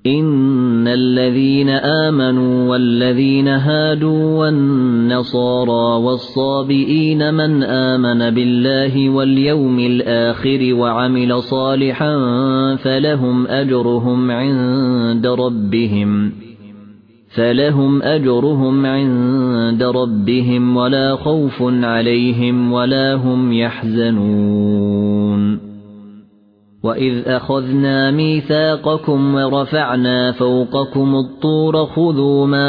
إن الذين آمنوا والذين هادوا والنصارى والصابئين من آمن بالله واليوم الآخر وعمل صالحا فلهم أجرهم عند ربهم ولا خوف عليهم ولا هم يحزنون وإذ أخذنا ميثاقكم ورفعنا فوقكم الطور خذوا ما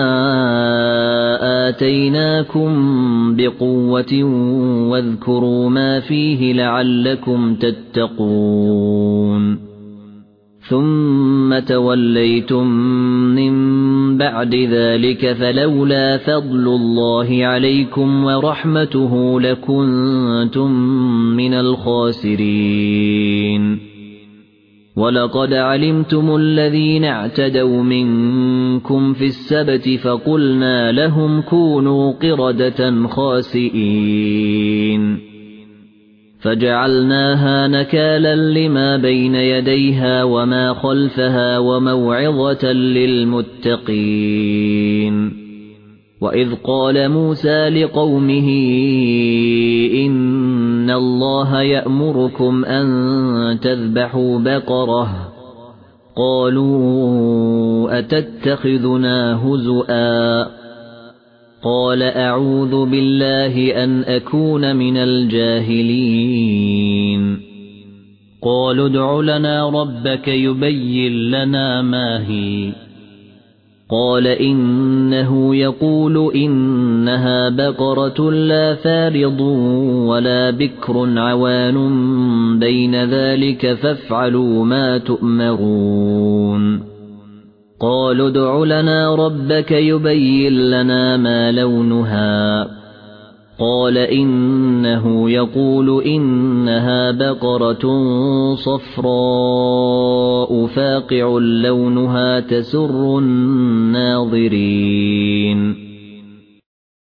آتيناكم بقوة واذكروا ما فيه لعلكم تتقون ثم توليتم من بعد ذلك فلولا فضل الله عليكم ورحمته لكنتم من الخاسرين ولقد علمتم الذين اعتدوا منكم في السبت فقلنا لهم كونوا قردة خاسئين فجعلناها نكالا لما بين يديها وما خلفها وموعظة للمتقين وإذ قال موسى لقومه إن الله يأمركم أن تذبحوا بقرة قالوا أتتخذنا هزؤا قال أعوذ بالله أن أكون من الجاهلين قالوا ادع لنا ربك يبين لنا ما هي قال إنه يقول إنها بقرة لا فارض ولا بكر عوان بين ذلك فافعلوا ما تؤمرون قالوا ادع لنا ربك يبين لنا ما لونها قال إنه يقول إنها بقرة صفراء فاقع لونها تسر الناظرين